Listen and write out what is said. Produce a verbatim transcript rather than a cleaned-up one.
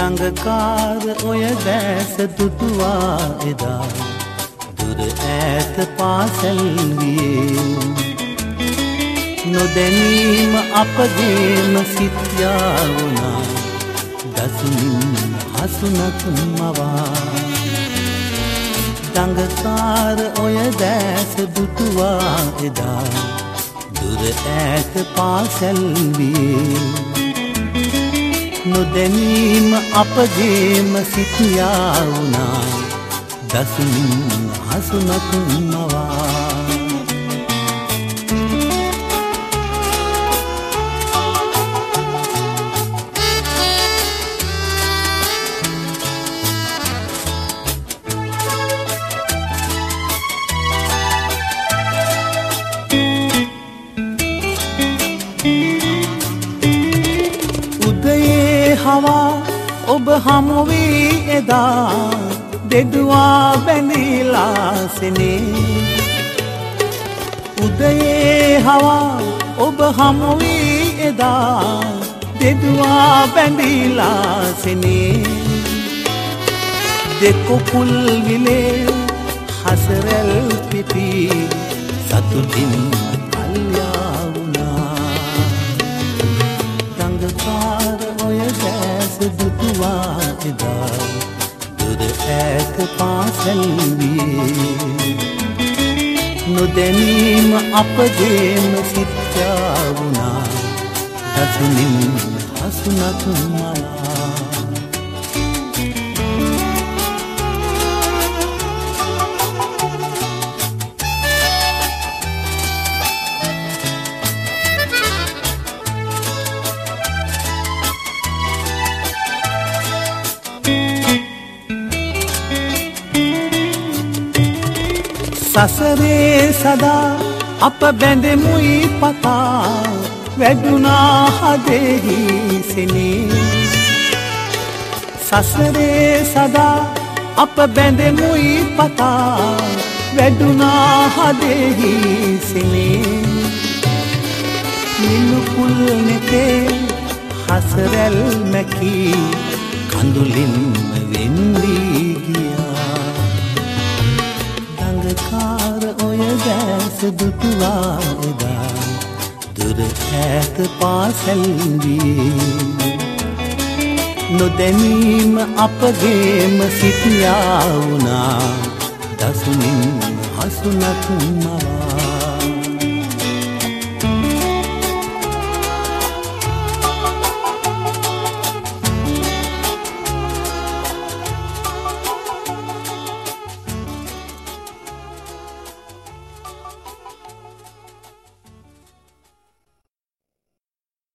දඟකාර ඔය දැස දුටුවා එදා දුර ඈත පාසල් වියේ නොදැනීම අපගේම සිත් යාවුනා දසුමින් හසුනක් මවා දඟකාර ඔය දැස දුටුවා එදා දුර ඈත පාසල් වියේ නොදැනීම අපගේම සිත් යාවුනා දසුමින් හසුනක් මවා हवा ඔබ හමු වී එදා දෙදුවා බැඳිලා සෙනේ උදයේ හවා ඔබ හමු වී එදා දෙදුවා බැඳිලා සෙනේ දෙකොපුල් විලේ හසරල් පිපි සතුටින් කල්යා වුණා දඟකාර ඔය දැස දුටුවා එදා දුර ඈත පාසල් වියේ නොදැනීම අපගේම සිත් යාවුනා දසුමින් හසුනක් මවා සසරේ සදා අප බැඳෙමුයි පතා වැඩුණා හදෙහි සෙනේ සසරේ සදා අප බැඳෙමුයි පතා වැඩුණා හදෙහි සෙනේ මිනුපුල් නෙතේ හසරැල් මැකී කඳුලින් වෙන්වී ගියා දඟකාර ඔය දැස දුටුවා එදා දුර ඈත පාසල් වියේ නොදැනීම අපගේම සිත් යාවුනා දසුමින් හසුනක් මවා